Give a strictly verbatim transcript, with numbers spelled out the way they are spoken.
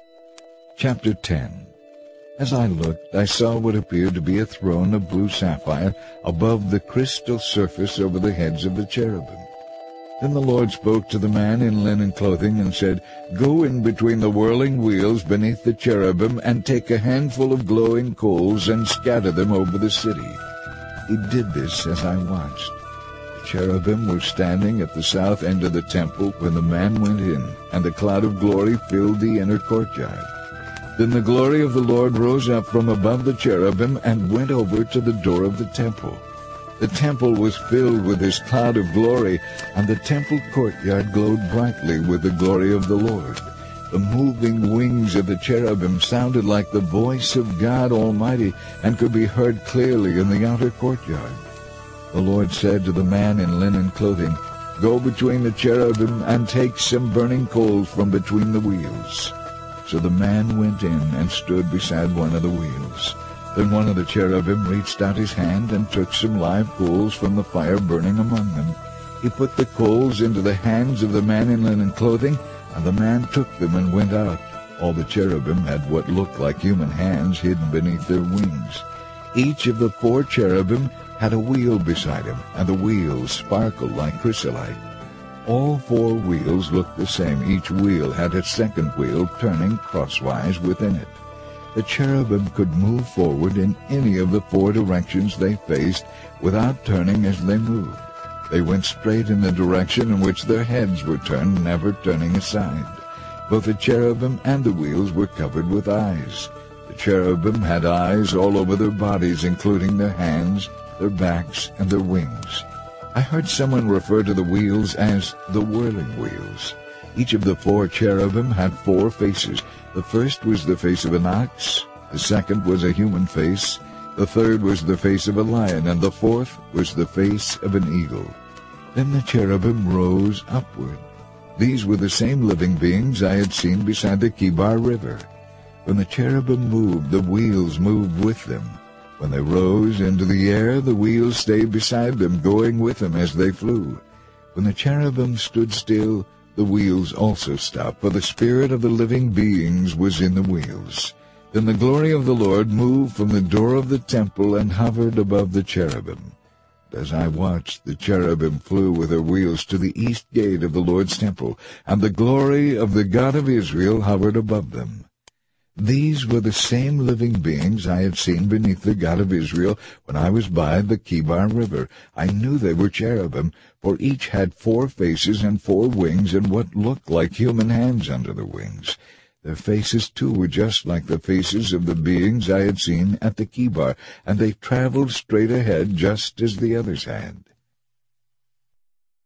Chapter ten. As I looked, I saw what appeared to be a throne of blue sapphire above the crystal surface over the heads of the cherubim. Then the Lord spoke to the man in linen clothing and said, "Go in between the whirling wheels beneath the cherubim and take a handful of glowing coals and scatter them over the city." He did this as I watched. The cherubim were standing at the south end of the temple when the man went in, and the cloud of glory filled the inner courtyard. Then the glory of the Lord rose up from above the cherubim and went over to the door of the temple. The temple was filled with his cloud of glory, and the temple courtyard glowed brightly with the glory of the Lord. The moving wings of the cherubim sounded like the voice of God Almighty and could be heard clearly in the outer courtyard. The Lord said to the man in linen clothing, "Go between the cherubim and take some burning coals from between the wheels." So the man went in and stood beside one of the wheels. Then one of the cherubim reached out his hand and took some live coals from the fire burning among them. He put the coals into the hands of the man in linen clothing, and the man took them and went out. All the cherubim had what looked like human hands hidden beneath their wings. Each of the four cherubim had a wheel beside him, and the wheels sparkled like chrysolite. All four wheels looked the same. Each wheel had a second wheel turning crosswise within it. The cherubim could move forward in any of the four directions they faced without turning as they moved. They went straight in the direction in which their heads were turned, never turning aside. Both the cherubim and the wheels were covered with eyes. The cherubim had eyes all over their bodies, including their hands, their backs, and their wings. I heard someone refer to the wheels as the whirling wheels. Each of the four cherubim had four faces. The first was the face of an ox, the second was a human face, the third was the face of a lion, and the fourth was the face of an eagle. Then the cherubim rose upward. These were the same living beings I had seen beside the Kibar River. When the cherubim moved, the wheels moved with them. When they rose into the air, the wheels stayed beside them, going with them as they flew. When the cherubim stood still, the wheels also stopped, for the spirit of the living beings was in the wheels. Then the glory of the Lord moved from the door of the temple and hovered above the cherubim. As I watched, the cherubim flew with their wheels to the east gate of the Lord's temple, and the glory of the God of Israel hovered above them. These were the same living beings I had seen beneath the God of Israel when I was by the Kibar River. I knew they were cherubim, for each had four faces and four wings and what looked like human hands under the wings. Their faces, too, were just like the faces of the beings I had seen at the Kibar, and they traveled straight ahead just as the others had.